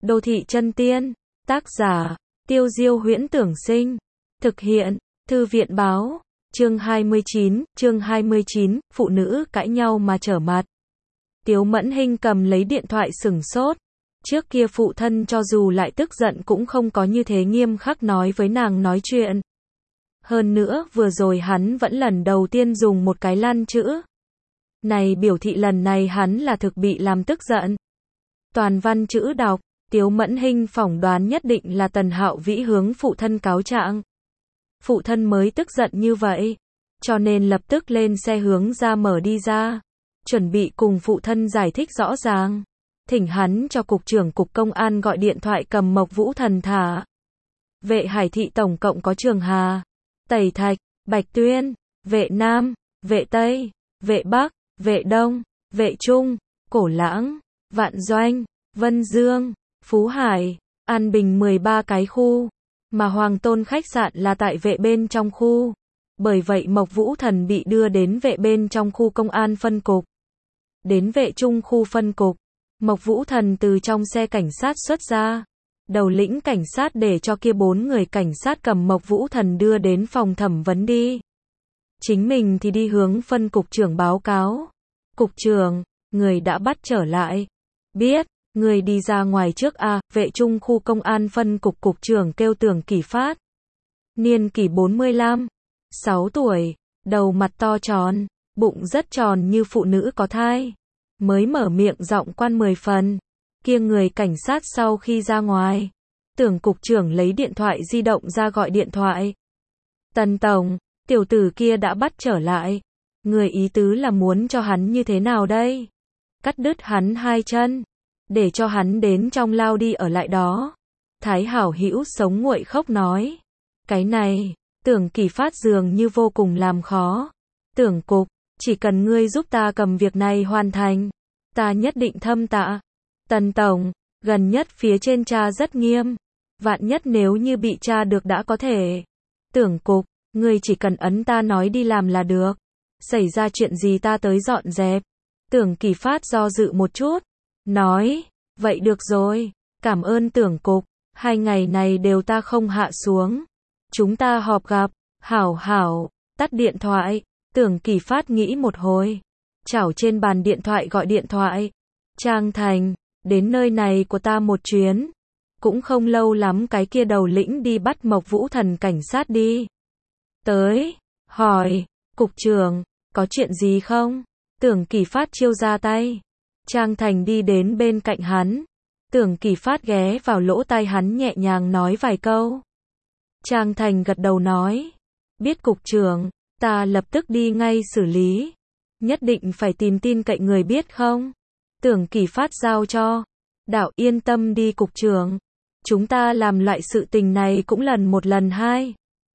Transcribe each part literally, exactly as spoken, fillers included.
Đô thị chân tiên, tác giả, Tiêu Diêu Huyễn Tưởng Sinh, thực hiện, Thư viện báo, chương hai mươi chín, chương hai mươi chín, phụ nữ cãi nhau mà trở mặt. Tiếu Mẫn Hinh cầm lấy điện thoại sửng sốt, trước kia phụ thân cho dù lại tức giận cũng không có như thế nghiêm khắc nói với nàng nói chuyện. Hơn nữa, vừa rồi hắn vẫn lần đầu tiên dùng một cái lan chữ. Này biểu thị lần này hắn là thực bị làm tức giận. Toàn văn chữ đọc, Tiếu Mẫn Hinh phỏng đoán nhất định là Tần Hạo Vĩ hướng phụ thân cáo trạng. Phụ thân mới tức giận như vậy, cho nên lập tức lên xe hướng ra mở đi ra, chuẩn bị cùng phụ thân giải thích rõ ràng. Thỉnh hắn cho cục trưởng cục công an gọi điện thoại cầm Mộc Vũ Thần thả. Vệ Hải thị tổng cộng có Trường Hà, Tẩy Thạch, Bạch Tuyên, Vệ Nam, Vệ Tây, Vệ Bắc, Vệ Đông, Vệ Trung, Cổ Lãng, Vạn Doanh, Vân Dương, Phú Hải, An Bình mười ba cái khu, mà Hoàng Tôn khách sạn là tại vệ bên trong khu. Bởi vậy Mộc Vũ Thần bị đưa đến vệ bên trong khu công an phân cục. Đến vệ trung khu phân cục, Mộc Vũ Thần từ trong xe cảnh sát xuất ra. Đầu lĩnh cảnh sát để cho kia bốn người cảnh sát cầm Mộc Vũ Thần đưa đến phòng thẩm vấn đi. Chính mình thì đi hướng phân cục trưởng báo cáo. Cục trưởng, người đã bắt trở lại. Biết, người đi ra ngoài trước a, vệ trung khu công an phân cục cục trưởng kêu Tưởng Kỷ Phát. Niên kỷ bốn mươi lăm, sáu tuổi, đầu mặt to tròn, bụng rất tròn như phụ nữ có thai. Mới mở miệng giọng quan mười phần. Kia người cảnh sát sau khi ra ngoài, Tưởng cục trưởng lấy điện thoại di động ra gọi điện thoại. Tần tổng, tiểu tử kia đã bắt trở lại. Người ý tứ là muốn cho hắn như thế nào đây? Cắt đứt hắn hai chân, để cho hắn đến trong lao đi ở lại đó. Thái Hảo Hữu sống nguội khóc nói. Cái này, Tưởng Kỷ Phát dường như vô cùng làm khó. Tưởng cục, chỉ cần ngươi giúp ta cầm việc này hoàn thành, ta nhất định thâm tạ. Tần tổng, gần nhất phía trên cha rất nghiêm. Vạn nhất nếu như bị cha được đã có thể. Tưởng cục, ngươi chỉ cần ấn ta nói đi làm là được. Xảy ra chuyện gì ta tới dọn dẹp. Tưởng Kỷ Phát do dự một chút, nói, vậy được rồi, cảm ơn Tưởng cục, hai ngày này đều ta không hạ xuống. Chúng ta họp gặp, hảo hảo, tắt điện thoại. Tưởng Kỷ Phát nghĩ một hồi, chảo trên bàn điện thoại gọi điện thoại. Trang Thành, đến nơi này của ta một chuyến. Cũng không lâu lắm cái kia đầu lĩnh đi bắt Mộc Vũ Thần cảnh sát đi. Tới, hỏi, cục trưởng, có chuyện gì không? Tưởng Kỷ Phát chiêu ra tay. Trang Thành đi đến bên cạnh hắn. Tưởng Kỷ Phát ghé vào lỗ tai hắn nhẹ nhàng nói vài câu. Trang Thành gật đầu nói. Biết cục trưởng, ta lập tức đi ngay xử lý. Nhất định phải tìm tin cậy người biết không? Tưởng Kỷ Phát giao cho. Đạo yên tâm đi cục trưởng. Chúng ta làm loại sự tình này cũng lần một lần hai.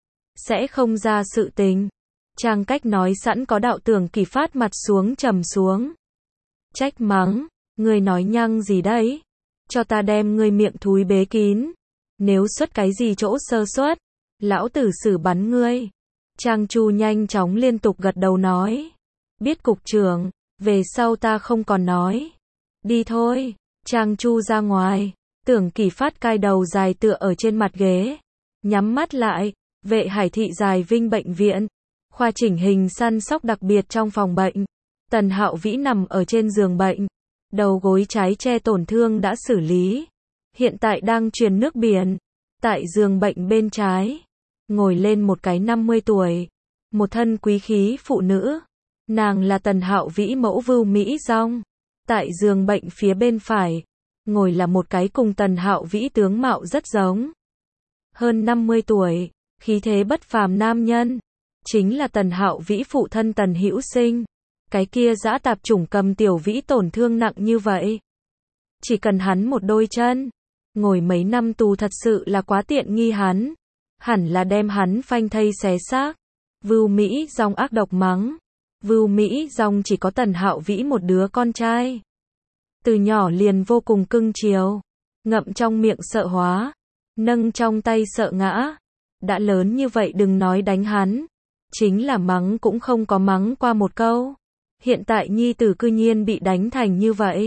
Sẽ không ra sự tình. Trang Cách nói sẵn có đạo. Tưởng Kỷ Phát mặt xuống trầm xuống. Trách mắng, ngươi nói nhăng gì đấy? Cho ta đem ngươi miệng thúi bế kín. Nếu xuất cái gì chỗ sơ suất, lão tử xử bắn ngươi. Trang Chu nhanh chóng liên tục gật đầu nói. Biết cục trưởng, về sau ta không còn nói. Đi thôi. Trang Chu ra ngoài. Tưởng Kỷ Phát cai đầu dài tựa ở trên mặt ghế. Nhắm mắt lại. Vệ Hải thị Dài Vinh bệnh viện. Khoa chỉnh hình săn sóc đặc biệt trong phòng bệnh. Tần Hạo Vĩ nằm ở trên giường bệnh. Đầu gối trái che tổn thương đã xử lý. Hiện tại đang truyền nước biển. Tại giường bệnh bên trái, ngồi lên một cái năm mươi tuổi. Một thân quý khí phụ nữ. Nàng là Tần Hạo Vĩ mẫu Vưu Mỹ Dong. Tại giường bệnh phía bên phải, ngồi là một cái cùng Tần Hạo Vĩ tướng mạo rất giống. Hơn năm mươi tuổi, khí thế bất phàm nam nhân. Chính là Tần Hạo Vĩ phụ thân Tần Hữu Sinh. Cái kia dã tạp chủng cầm Tiểu Vĩ tổn thương nặng như vậy. Chỉ cần hắn một đôi chân, ngồi mấy năm tù thật sự là quá tiện nghi hắn. Hẳn là đem hắn phanh thây xé xác. Vưu Mỹ Dong ác độc mắng. Vưu Mỹ Dong chỉ có Tần Hạo Vĩ một đứa con trai. Từ nhỏ liền vô cùng cưng chiều. Ngậm trong miệng sợ hóa. Nâng trong tay sợ ngã. Đã lớn như vậy đừng nói đánh hắn. Chính là mắng cũng không có mắng qua một câu. Hiện tại nhi tử cư nhiên bị đánh thành như vậy.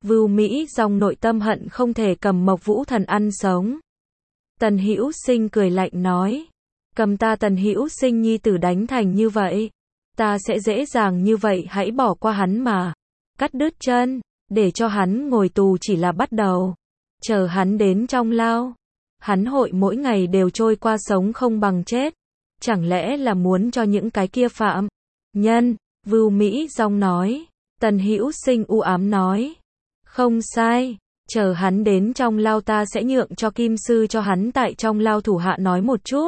Vưu Mỹ Dòng nội tâm hận không thể cầm Mộc Vũ Thần ăn sống. Tần Hữu Sinh cười lạnh nói, cầm ta Tần Hữu Sinh nhi tử đánh thành như vậy, ta sẽ dễ dàng như vậy hãy bỏ qua hắn mà. Cắt đứt chân, để cho hắn ngồi tù chỉ là bắt đầu. Chờ hắn đến trong lao, hắn hội mỗi ngày đều trôi qua sống không bằng chết. Chẳng lẽ là muốn cho những cái kia phạm nhân? Vưu Mỹ Dòng nói. Tần Hữu Sinh u ám nói, không sai, chờ hắn đến trong lao ta sẽ nhượng cho Kim Sư cho hắn tại trong lao thủ hạ nói một chút.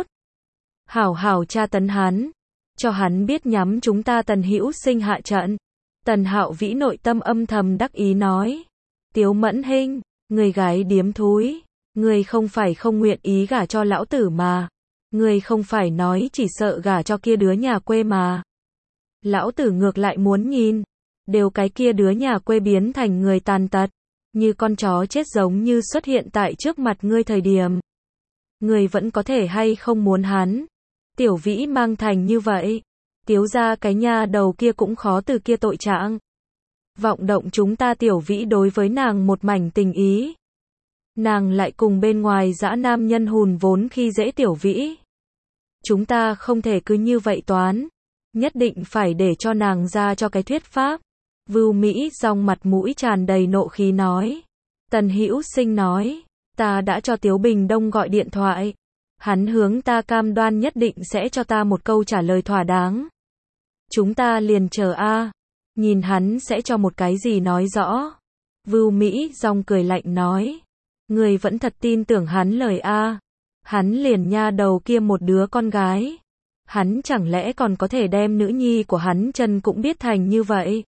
Hảo hảo tra tấn hắn, cho hắn biết nhắm chúng ta Tần Hữu Sinh hạ trận. Tần Hạo Vĩ nội tâm âm thầm đắc ý nói, Tiếu Mẫn Hinh, người gái điếm thúi, người không phải không nguyện ý gả cho lão tử mà, người không phải nói chỉ sợ gả cho kia đứa nhà quê mà. Lão tử ngược lại muốn nhìn, đều cái kia đứa nhà quê biến thành người tàn tật, như con chó chết giống như xuất hiện tại trước mặt ngươi thời điểm. Người vẫn có thể hay không muốn hắn. Tiểu Vĩ mang thành như vậy, Tiếu ra cái nha đầu kia cũng khó từ kia tội trạng. Vọng động chúng ta Tiểu Vĩ đối với nàng một mảnh tình ý. Nàng lại cùng bên ngoài dã nam nhân hùn vốn khi dễ Tiểu Vĩ. Chúng ta không thể cứ như vậy toán, nhất định phải để cho nàng ra cho cái thuyết pháp. Vưu Mỹ Dòng mặt mũi tràn đầy nộ khí nói. Tần Hữu Sinh nói, ta đã cho Tiếu Bình Đông gọi điện thoại. Hắn hướng ta cam đoan nhất định sẽ cho ta một câu trả lời thỏa đáng. Chúng ta liền chờ a, nhìn hắn sẽ cho một cái gì nói rõ. Vưu Mỹ Dòng cười lạnh nói, người vẫn thật tin tưởng hắn lời a? Hắn liền nha đầu kia một đứa con gái, hắn chẳng lẽ còn có thể đem nữ nhi của hắn chân cũng biết thành như vậy?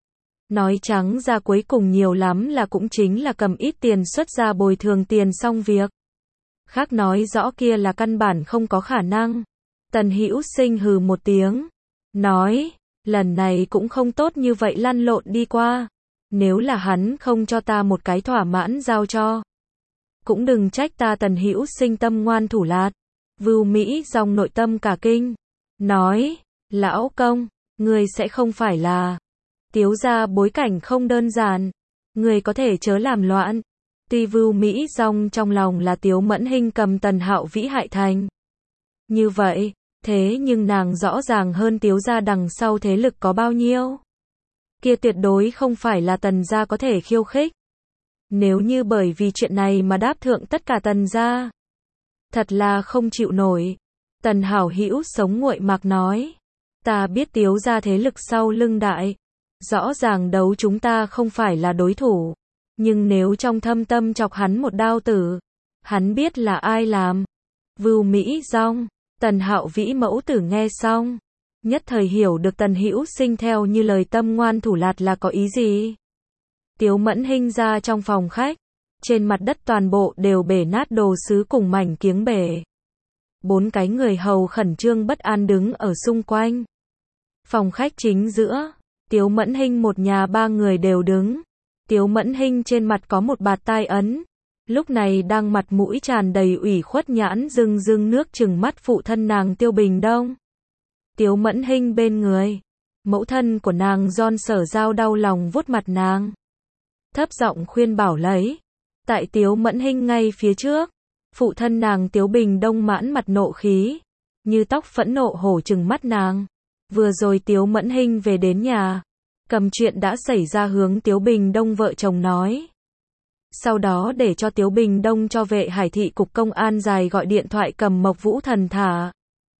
Nói trắng ra cuối cùng nhiều lắm là cũng chính là cầm ít tiền xuất ra bồi thường tiền xong việc. Khác nói rõ kia là căn bản không có khả năng. Tần Hữu Sinh hừ một tiếng, nói, lần này cũng không tốt như vậy lăn lộn đi qua. Nếu là hắn không cho ta một cái thỏa mãn giao cho, cũng đừng trách ta Tần Hữu Sinh tâm ngoan thủ lạt. Vưu Mỹ Dòng nội tâm cả kinh, nói, lão công, người sẽ không phải là Tiếu gia bối cảnh không đơn giản, người có thể chớ làm loạn. Tuy Vưu Mỹ Dòng trong lòng là Tiếu Mẫn Hinh cầm Tần Hạo Vĩ hại thành như vậy, thế nhưng nàng rõ ràng hơn Tiếu gia đằng sau thế lực có bao nhiêu. Kia tuyệt đối không phải là Tần gia có thể khiêu khích. Nếu như bởi vì chuyện này mà đáp thượng tất cả Tần gia, thật là không chịu nổi. Tần Hảo Hữu sống nguội mạc nói, ta biết Tiếu gia thế lực sau lưng đại, rõ ràng đấu chúng ta không phải là đối thủ, nhưng nếu trong thâm tâm chọc hắn một đao tử, hắn biết là ai làm. Vưu Mỹ Dòng, Tần Hạo Vĩ mẫu tử nghe xong, nhất thời hiểu được Tần Hữu Sinh theo như lời tâm ngoan thủ lạt là có ý gì. Tiếu Mẫn Hinh ra trong phòng khách, trên mặt đất toàn bộ đều bể nát đồ sứ cùng mảnh kiếng bể. Bốn cái người hầu khẩn trương bất an đứng ở xung quanh. Phòng khách chính giữa, Tiếu Mẫn Hinh một nhà ba người đều đứng. Tiếu Mẫn Hinh trên mặt có một bạt tai ấn, lúc này đang mặt mũi tràn đầy ủy khuất nhãn rưng rưng nước trừng mắt phụ thân nàng Tiêu Bình Đông. Tiếu Mẫn Hinh bên người, mẫu thân của nàng Giòn Sở Giao đau lòng vuốt mặt nàng, thấp giọng khuyên bảo lấy. Tại Tiếu Mẫn Hinh ngay phía trước, phụ thân nàng Tiếu Bình Đông mãn mặt nộ khí, như tóc phẫn nộ hổ trừng mắt nàng. Vừa rồi Tiếu Mẫn Hinh về đến nhà, cầm chuyện đã xảy ra hướng Tiếu Bình Đông vợ chồng nói. Sau đó để cho Tiếu Bình Đông cho vệ hải thị cục công an dài gọi điện thoại cầm Mộc Vũ Thần thả.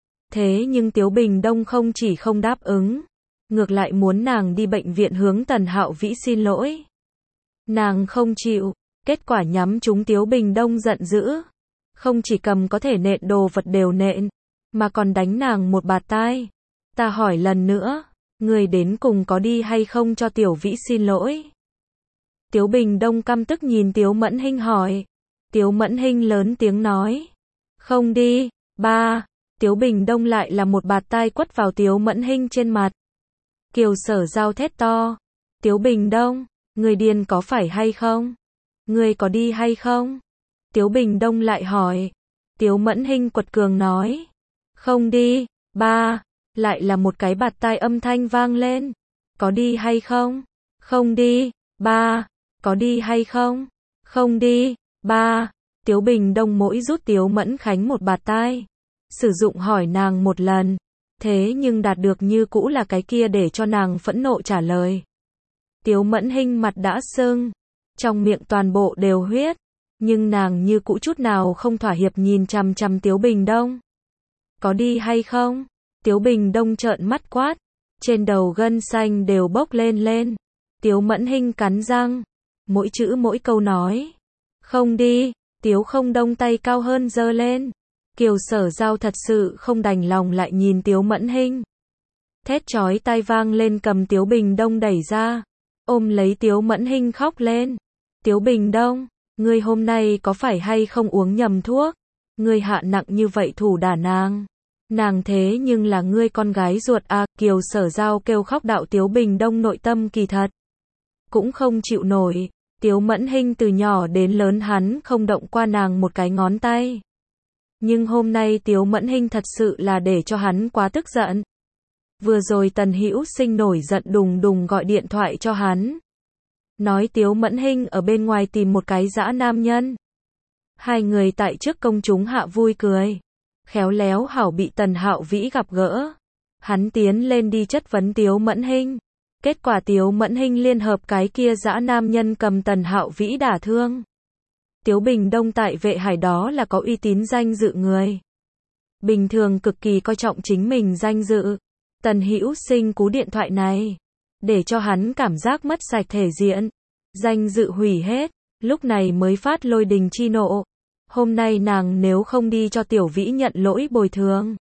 Thế nhưng Tiếu Bình Đông không chỉ không đáp ứng, ngược lại muốn nàng đi bệnh viện hướng Tần Hạo Vĩ xin lỗi. Nàng không chịu, kết quả nhắm trúng Tiếu Bình Đông giận dữ. Không chỉ cầm có thể nện đồ vật đều nện, mà còn đánh nàng một bạt tai. Ta hỏi lần nữa, người đến cùng có đi hay không cho Tiểu Vĩ xin lỗi? Tiếu Bình Đông căm tức nhìn Tiếu Mẫn Hinh hỏi. Tiếu Mẫn Hinh lớn tiếng nói, không đi. Ba, Tiếu Bình Đông lại là một bạt tai quất vào Tiếu Mẫn Hinh trên mặt. Kiều Sở Giao thét to, Tiếu Bình Đông, người điên có phải hay không? Người có đi hay không? Tiếu Bình Đông lại hỏi. Tiếu Mẫn Hinh quật cường nói, không đi. Ba, lại là một cái bạt tai âm thanh vang lên. Có đi hay không? Không đi. Ba, có đi hay không? Không đi. Ba. Tiếu Bình Đông mỗi rút Tiếu Mẫn Khánh một bạt tai. Sử dụng hỏi nàng một lần. Thế nhưng đạt được như cũ là cái kia để cho nàng phẫn nộ trả lời. Tiếu Mẫn Hinh mặt đã sưng. Trong miệng toàn bộ đều huyết. Nhưng nàng như cũ chút nào không thỏa hiệp nhìn chằm chằm Tiếu Bình Đông. Có đi hay không? Tiếu Bình Đông trợn mắt quát. Trên đầu gân xanh đều bốc lên lên. Tiếu Mẫn Hinh cắn răng. Mỗi chữ mỗi câu nói. Không đi. Tiếu Không Đông tay cao hơn giơ lên. Kiều Sở Giao thật sự không đành lòng lại nhìn Tiếu Mẫn Hinh. Thét chói tai vang lên cầm Tiếu Bình Đông đẩy ra. Ôm lấy Tiếu Mẫn Hinh khóc lên. Tiếu Bình Đông, ngươi hôm nay có phải hay không uống nhầm thuốc? Ngươi hạ nặng như vậy thủ đả nàng. Nàng thế nhưng là ngươi con gái ruột à, Kiều Sở Giao kêu khóc đạo Tiếu Bình Đông nội tâm kỳ thật. Cũng không chịu nổi, Tiếu Mẫn Hinh từ nhỏ đến lớn hắn không động qua nàng một cái ngón tay. Nhưng hôm nay Tiếu Mẫn Hinh thật sự là để cho hắn quá tức giận. Vừa rồi Tần Hữu Sinh nổi giận đùng đùng gọi điện thoại cho hắn. Nói Tiếu Mẫn Hinh ở bên ngoài tìm một cái dã nam nhân. Hai người tại trước công chúng hạ vui cười. Khéo léo hảo bị Tần Hạo Vĩ gặp gỡ. Hắn tiến lên đi chất vấn Tiếu Mẫn Hinh. Kết quả Tiếu Mẫn Hinh liên hợp cái kia dã nam nhân cầm Tần Hạo Vĩ đả thương. Tiếu Bình Đông tại Vệ Hải đó là có uy tín danh dự người. Bình thường cực kỳ coi trọng chính mình danh dự. Tần Hữu Sinh cú điện thoại này. Để cho hắn cảm giác mất sạch thể diện. Danh dự hủy hết. Lúc này mới phát lôi đình chi nộ. Hôm nay nàng nếu không đi cho Tiểu Vĩ nhận lỗi bồi thường.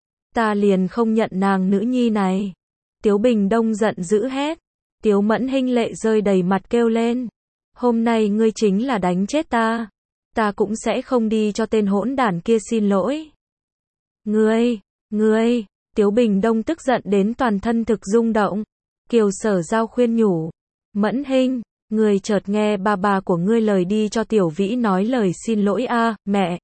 Ta liền không nhận nàng nữ nhi này. Tiếu Bình Đông giận dữ hét. Tiếu Mẫn Hinh lệ rơi đầy mặt kêu lên. Hôm nay ngươi chính là đánh chết ta. Ta cũng sẽ không đi cho tên hỗn đản kia xin lỗi. Ngươi, ngươi, Tiếu Bình Đông tức giận đến toàn thân thực rung động. Kiều Sở Giao khuyên nhủ. Mẫn Hinh, ngươi chợt nghe bà bà của ngươi lời đi cho Tiểu Vĩ nói lời xin lỗi a à, mẹ.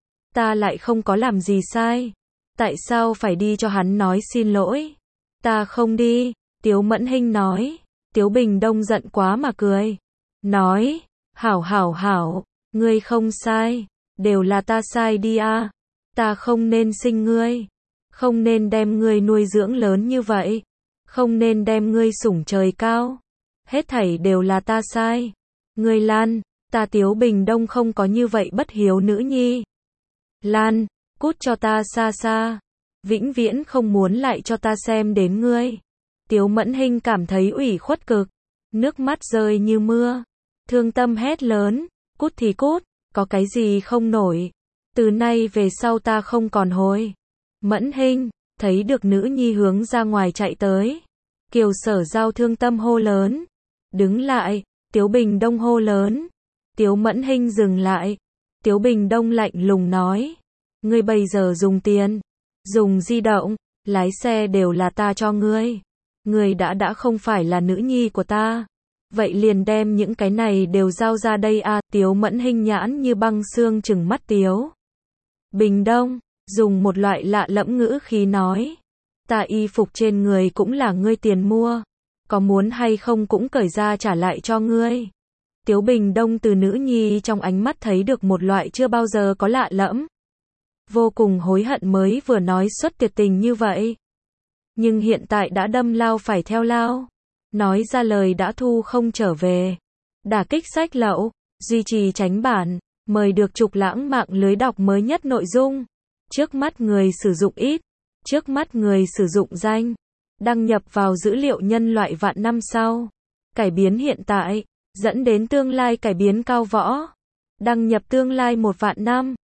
Ta lại không có làm gì sai. Tại sao phải đi cho hắn nói xin lỗi? Ta không đi, Tiếu Mẫn Hinh nói. Tiếu Bình Đông giận quá mà cười. Nói, hảo hảo hảo, ngươi không sai, đều là ta sai đi a à. Ta không nên sinh ngươi. Không nên đem ngươi nuôi dưỡng lớn như vậy. Không nên đem ngươi sủng trời cao. Hết thảy đều là ta sai. Ngươi Lan, ta Tiếu Bình Đông không có như vậy bất hiếu nữ nhi. Lan, cút cho ta xa xa. Vĩnh viễn không muốn lại cho ta xem đến ngươi. Tiếu Mẫn Hinh cảm thấy ủy khuất cực. Nước mắt rơi như mưa. Thương tâm hét lớn. Cút thì cút, có cái gì không nổi. Từ nay về sau ta không còn hối. Mẫn Hinh, thấy được nữ nhi hướng ra ngoài chạy tới. Kiều Sở Giao thương tâm hô lớn. Đứng lại, Tiếu Bình Đông hô lớn. Tiếu Mẫn Hinh dừng lại. Tiếu Bình Đông lạnh lùng nói. Ngươi bây giờ dùng tiền, dùng di động, lái xe đều là ta cho ngươi. Ngươi đã đã không phải là nữ nhi của ta. Vậy liền đem những cái này đều giao ra đây a à. Tiếu Mẫn Hinh nhãn như băng xương trừng mắt Tiếu Bình Đông, dùng một loại lạ lẫm ngữ khí nói. Ta y phục trên người cũng là ngươi tiền mua. Có muốn hay không cũng cởi ra trả lại cho ngươi. Tiếu Bình Đông từ nữ nhi trong ánh mắt thấy được một loại chưa bao giờ có lạ lẫm. Vô cùng hối hận mới vừa nói xuất tuyệt tình như vậy. Nhưng hiện tại đã đâm lao phải theo lao. Nói ra lời đã thu không trở về. Đả kích sách lậu, duy trì tránh bản, mời được Trục Lãng mạng lưới đọc mới nhất nội dung. Trước mắt người sử dụng ít, trước mắt người sử dụng danh. Đăng nhập vào dữ liệu nhân loại vạn năm sau. Cải biến hiện tại, dẫn đến tương lai cải biến cao võ. Đăng nhập tương lai một vạn năm.